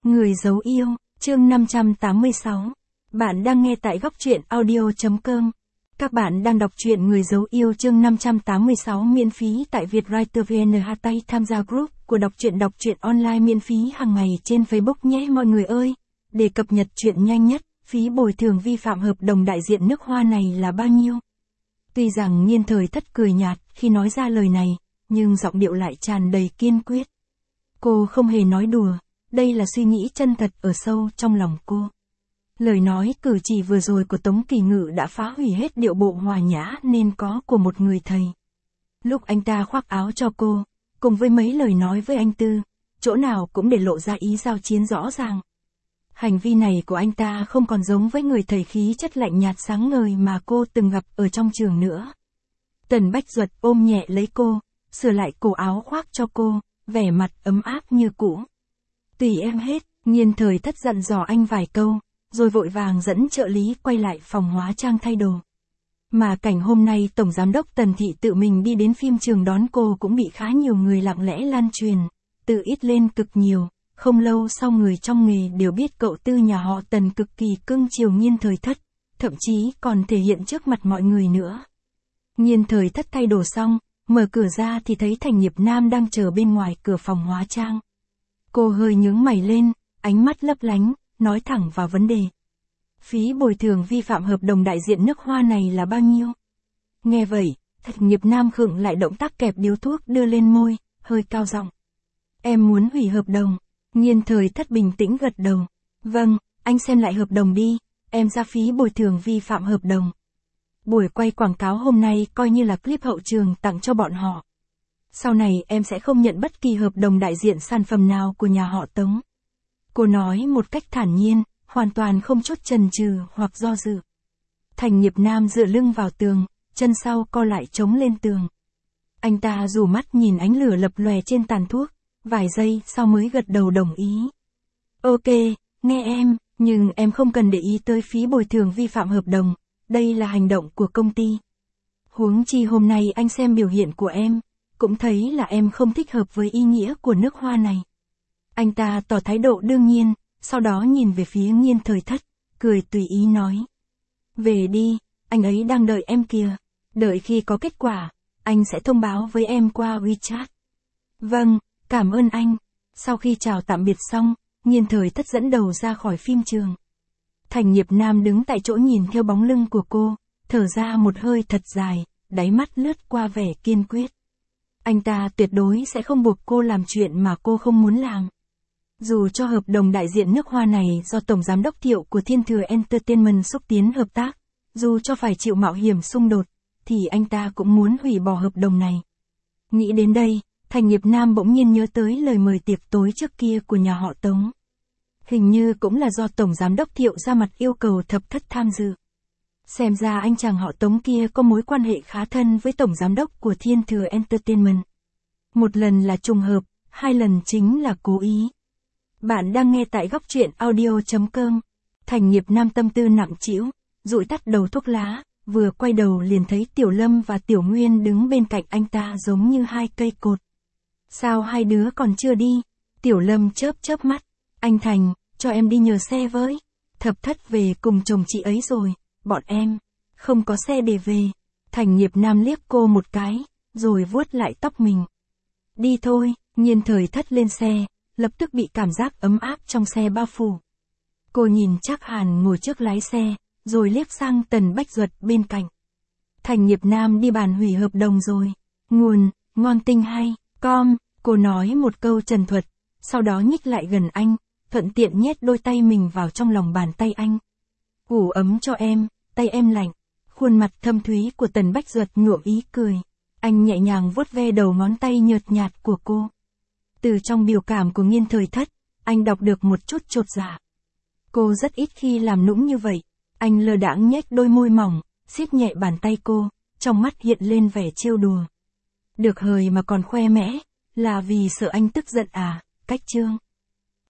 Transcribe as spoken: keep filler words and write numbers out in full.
Người giấu yêu, chương năm trăm tám mươi sáu. Bạn đang nghe tại góc truyện audio chấm com. Các bạn đang đọc truyện Người giấu yêu chương năm trăm tám mươi sáu miễn phí tại Vietwriter vê en. Hashtag tham gia group của đọc truyện đọc truyện online miễn phí hàng ngày trên Facebook nhé mọi người ơi. Để cập nhật truyện nhanh nhất, phí bồi thường vi phạm hợp đồng đại diện nước Hoa này là bao nhiêu? Tuy rằng Nghiên Thời Thất cười nhạt khi nói ra lời này, nhưng giọng điệu lại tràn đầy kiên quyết. Cô không hề nói đùa, đây là suy nghĩ chân thật ở sâu trong lòng cô. Lời nói cử chỉ vừa rồi của Tống Kỳ Ngự đã phá hủy hết điệu bộ hòa nhã nên có của một người thầy. Lúc anh ta khoác áo cho cô, cùng với mấy lời nói với anh Tư, chỗ nào cũng để lộ ra ý giao chiến rõ ràng. Hành vi này của anh ta không còn giống với người thầy khí chất lạnh nhạt sáng ngời mà cô từng gặp ở trong trường nữa. Tần Bách Duật ôm nhẹ lấy cô, sửa lại cổ áo khoác cho cô, vẻ mặt ấm áp như cũ. Tùy em hết, Nghiên Thời Thất dặn dò anh vài câu, rồi vội vàng dẫn trợ lý quay lại phòng hóa trang thay đồ. Mà cảnh hôm nay Tổng Giám đốc Tần Thị tự mình đi đến phim trường đón cô cũng bị khá nhiều người lặng lẽ lan truyền, từ ít lên cực nhiều. Không lâu sau người trong nghề đều biết cậu Tư nhà họ Tần cực kỳ cưng chiều Nghiên Thời Thất, thậm chí còn thể hiện trước mặt mọi người nữa. Nghiên Thời Thất thay đồ xong, mở cửa ra thì thấy Thành Nghiệp Nam đang chờ bên ngoài cửa phòng hóa trang. Cô hơi nhướng mày lên, ánh mắt lấp lánh, nói thẳng vào vấn đề. Phí bồi thường vi phạm hợp đồng đại diện nước Hoa này là bao nhiêu? Nghe vậy, Thành Nghiệp Nam khựng lại động tác kẹp điếu thuốc đưa lên môi, hơi cao giọng. Em muốn hủy hợp đồng. Nghiên Thời Thất bình tĩnh gật đầu. Vâng, anh xem lại hợp đồng đi, em ra phí bồi thường vi phạm hợp đồng. Buổi quay quảng cáo hôm nay coi như là clip hậu trường tặng cho bọn họ. Sau này em sẽ không nhận bất kỳ hợp đồng đại diện sản phẩm nào của nhà họ Tống. Cô nói một cách thản nhiên, hoàn toàn không chút chần chừ hoặc do dự. Thành Nghiệp Nam dựa lưng vào tường, chân sau co lại chống lên tường. Anh ta rủ mắt nhìn ánh lửa lập lòe trên tàn thuốc, vài giây sau mới gật đầu đồng ý. Ok, nghe em, nhưng em không cần để ý tới phí bồi thường vi phạm hợp đồng, đây là hành động của công ty. Huống chi hôm nay anh xem biểu hiện của em, cũng thấy là em không thích hợp với ý nghĩa của nước Hoa này. Anh ta tỏ thái độ đương nhiên, sau đó nhìn về phía Nghiên Thời Thất, cười tùy ý nói. Về đi, anh ấy đang đợi em kìa, đợi khi có kết quả, anh sẽ thông báo với em qua WeChat. Vâng, cảm ơn anh. Sau khi chào tạm biệt xong, Nghiên Thời Thất dẫn đầu ra khỏi phim trường. Thành Nghiệp Nam đứng tại chỗ nhìn theo bóng lưng của cô, thở ra một hơi thật dài, đáy mắt lướt qua vẻ kiên quyết. Anh ta tuyệt đối sẽ không buộc cô làm chuyện mà cô không muốn làm. Dù cho hợp đồng đại diện nước Hoa này do Tổng Giám đốc Thiệu của Thiên Thừa Entertainment xúc tiến hợp tác, dù cho phải chịu mạo hiểm xung đột, thì anh ta cũng muốn hủy bỏ hợp đồng này. Nghĩ đến đây, Thành Nghiệp Nam bỗng nhiên nhớ tới lời mời tiệc tối trước kia của nhà họ Tống. Hình như cũng là do Tổng Giám đốc Thiệu ra mặt yêu cầu Thập Thất tham dự. Xem ra anh chàng họ Tống kia có mối quan hệ khá thân với Tổng Giám đốc của Thiên Thừa Entertainment. Một lần là trùng hợp, hai lần chính là cố ý. Bạn đang nghe tại góc truyện audio chấm com. Thành Nghiệp Nam tâm tư nặng trĩu, dụi tắt đầu thuốc lá, vừa quay đầu liền thấy Tiểu Lâm và Tiểu Nguyên đứng bên cạnh anh ta giống như hai cây cột. Sao hai đứa còn chưa đi? Tiểu Lâm chớp chớp mắt. Anh Thành, cho em đi nhờ xe với. Thập Thất về cùng chồng chị ấy rồi, bọn em không có xe để về. Thành Nghiệp Nam liếc cô một cái, rồi vuốt lại tóc mình. Đi thôi. Nghiên Thời Thất lên xe, lập tức bị cảm giác ấm áp trong xe bao phủ. Cô nhìn Trác Hàn ngồi trước lái xe, rồi liếc sang Tần Bách Duật bên cạnh. Thành Nghiệp Nam đi bàn hủy hợp đồng rồi. Nguồn, ngon tinh hay, com, cô nói một câu trần thuật, sau đó nhích lại gần anh, thuận tiện nhét đôi tay mình vào trong lòng bàn tay anh. Ủ ấm cho em, tay em lạnh. Khuôn mặt thâm thúy của Tần Bách Duật nhuộm ý cười. Anh nhẹ nhàng vuốt ve đầu ngón tay nhợt nhạt của cô. Từ trong biểu cảm của Nghiên Thời Thất, anh đọc được một chút chột dạ. Cô rất ít khi làm nũng như vậy. Anh lơ đãng nhếch đôi môi mỏng, siết nhẹ bàn tay cô, trong mắt hiện lên vẻ trêu đùa. Được hời mà còn khoe mẽ, là vì sợ anh tức giận à, cách trương.